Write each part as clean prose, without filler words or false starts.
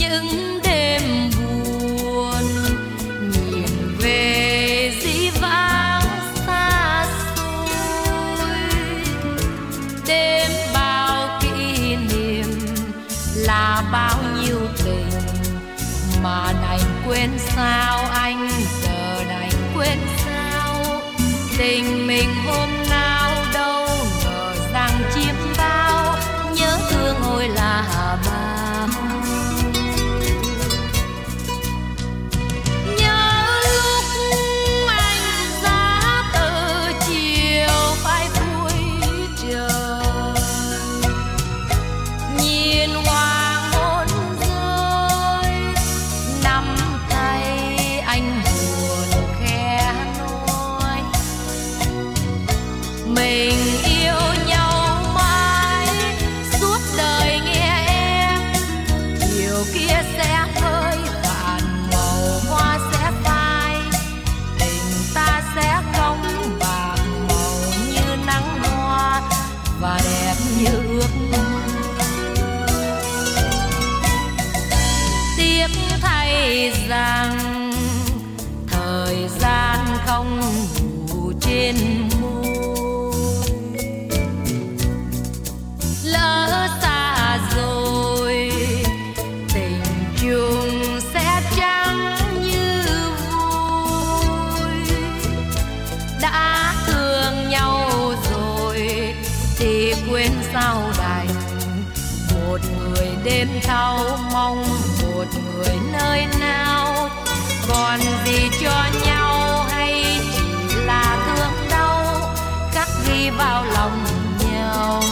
những đêm buồn nhìn về dĩ vãng xa xôi, đêm bao kỷ niệm là bao nhiêu tình mà đành quên sao anh, giờ đành quên sao tình mình hôm nào đâu ngờ rằng chiếm bao nhớ thương ôi là bao. Nhớ lúc anh ra từ chiều phải cuối trời, nhìn hoàng hôn rơi nắm tay anh buồn khẽ nói mình yêu nhau mãi suốt đời nghe em, chiều kia sẽ vơi vạn màu hoa sẽ phai, tình ta sẽ không bạc màu như nắng hoa và đẹp như ước mơ. Tiếc thay rằng thời gian không ngủ trên môi, lỡ xa rồi tình chung sẽ chẳng như vui, đã thương nhau rồi thì quên sao đành, một người đêm thâu mong một người nơi nào, còn gì cho nhau hay chỉ là thương đau khắc ghi vào lòng nhau.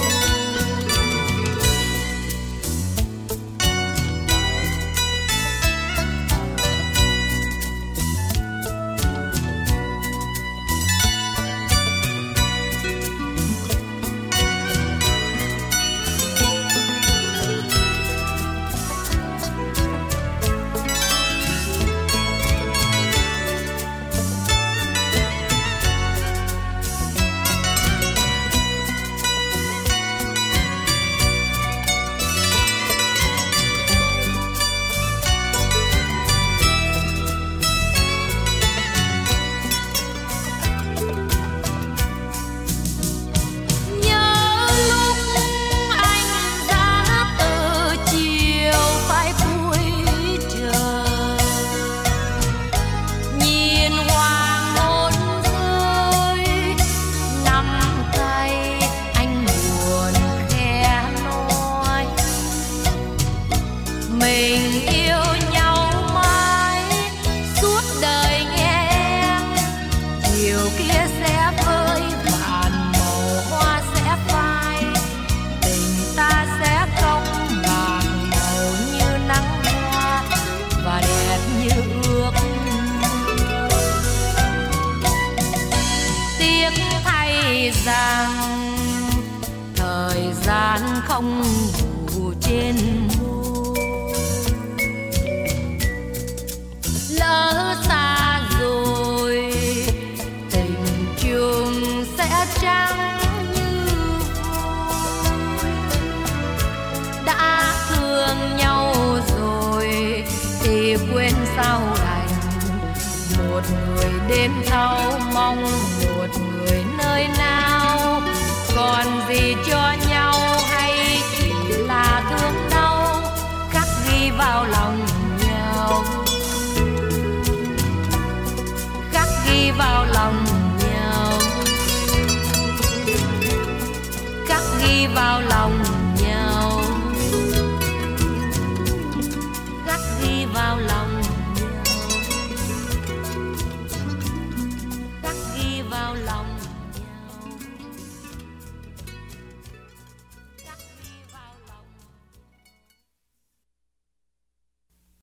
Mình yêu nhau mãi suốt đời nghe em, chiều kia sẽ vơi vạn màu hoa sẽ phai, tình ta sẽ không bạc màu như nắng hoa và đẹp như ước mơ. Tiếc thay rằng thời gian không ngủ trên lỡ xa rồi tình chung sẽ chẳng như vui, đã thương nhau rồi thì quên sao đành, một người đêm thâu mong một người nơi nào, còn gì cho nhau hay chỉ là thương đau khắc ghi vào lòng.